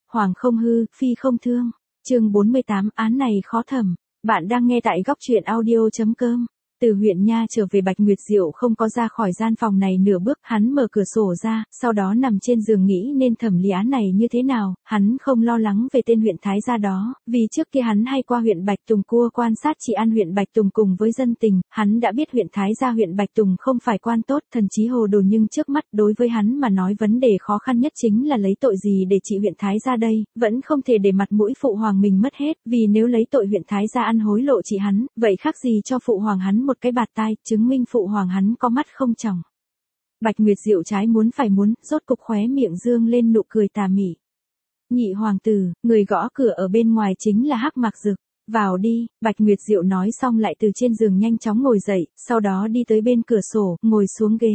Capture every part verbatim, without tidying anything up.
hoàng không hư, phi không thương. Chương bốn mươi tám, án này khó thẩm. Bạn đang nghe tại góc truyện audio chấm com. Từ huyện nha trở về Bạch Nguyệt Diệu không có ra khỏi gian phòng này nửa bước, hắn mở cửa sổ ra, sau đó nằm trên giường nghĩ nên thẩm lý án này như thế nào, hắn không lo lắng về tên huyện Thái gia đó, vì trước kia hắn hay qua huyện Bạch Tùng cua quan sát trị an huyện Bạch Tùng cùng với dân tình, hắn đã biết huyện Thái gia huyện Bạch Tùng không phải quan tốt, thần trí hồ đồ, nhưng trước mắt đối với hắn mà nói vấn đề khó khăn nhất chính là lấy tội gì để trị huyện Thái gia đây, vẫn không thể để mặt mũi phụ hoàng mình mất hết, vì nếu lấy tội huyện Thái gia ăn hối lộ trị hắn, vậy khác gì cho phụ hoàng hắn một cái bạt tai, chứng minh phụ hoàng hắn có mắt không tròng. Bạch Nguyệt Diệu trái muốn phải muốn, rốt cục khóe miệng dương lên nụ cười tà mị. Nhị hoàng tử, người gõ cửa ở bên ngoài chính là Hắc Mạc Dực. Vào đi, Bạch Nguyệt Diệu nói xong lại từ trên giường nhanh chóng ngồi dậy, sau đó đi tới bên cửa sổ, ngồi xuống ghế.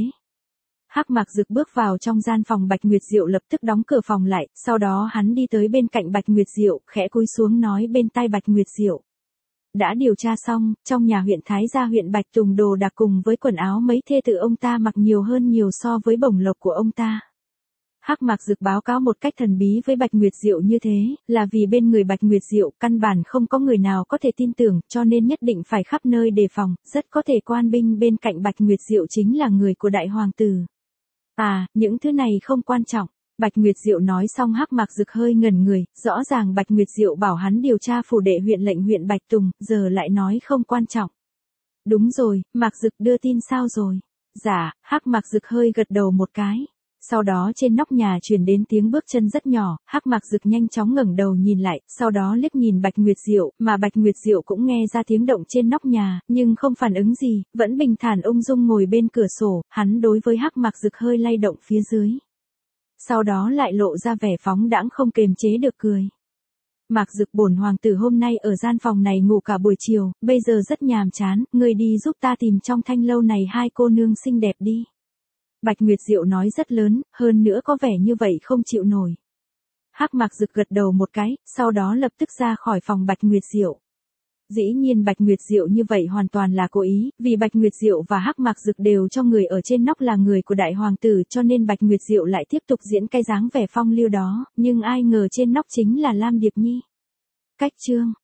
Hắc Mạc Dực bước vào trong gian phòng Bạch Nguyệt Diệu lập tức đóng cửa phòng lại, sau đó hắn đi tới bên cạnh Bạch Nguyệt Diệu, khẽ cúi xuống nói bên tai Bạch Nguyệt Diệu. Đã điều tra xong, trong nhà huyện Thái gia huyện Bạch Tùng đồ đạc cùng với quần áo mấy thê tử ông ta mặc nhiều hơn nhiều so với bổng lộc của ông ta. Hắc Mạc Dực báo cáo một cách thần bí với Bạch Nguyệt Diệu như thế, là vì bên người Bạch Nguyệt Diệu căn bản không có người nào có thể tin tưởng, cho nên nhất định phải khắp nơi đề phòng, rất có thể quan binh bên cạnh Bạch Nguyệt Diệu chính là người của đại hoàng tử. À, những thứ này không quan trọng. Bạch Nguyệt Diệu nói xong Hắc Mạc Dực hơi ngẩn người, rõ ràng Bạch Nguyệt Diệu bảo hắn điều tra phủ đệ huyện lệnh huyện Bạch Tùng, giờ lại nói không quan trọng. Đúng rồi, Mạc Dực đưa tin sao rồi? Dạ, Hắc Mạc Dực hơi gật đầu một cái. Sau đó trên nóc nhà truyền đến tiếng bước chân rất nhỏ, Hắc Mạc Dực nhanh chóng ngẩng đầu nhìn lại, sau đó liếc nhìn Bạch Nguyệt Diệu, mà Bạch Nguyệt Diệu cũng nghe ra tiếng động trên nóc nhà, nhưng không phản ứng gì, vẫn bình thản ung dung ngồi bên cửa sổ, hắn đối với Hắc Mạc Dực hơi lay động phía dưới. Sau đó lại lộ ra vẻ phóng đãng không kềm chế được cười. Mạc Dực, bổn hoàng tử hôm nay ở gian phòng này ngủ cả buổi chiều, bây giờ rất nhàm chán, ngươi đi giúp ta tìm trong thanh lâu này hai cô nương xinh đẹp đi. Bạch Nguyệt Diệu nói rất lớn, hơn nữa có vẻ như vậy không chịu nổi. Hắc Mạc Dực gật đầu một cái, sau đó lập tức ra khỏi phòng Bạch Nguyệt Diệu. Dĩ nhiên Bạch Nguyệt Diệu như vậy hoàn toàn là cố ý, vì Bạch Nguyệt Diệu và Hắc Mạc Dực đều cho người ở trên nóc là người của đại hoàng tử, cho nên Bạch Nguyệt Diệu lại tiếp tục diễn cái dáng vẻ phong lưu đó, nhưng ai ngờ trên nóc chính là Lam Điệp Nhi. Cách chương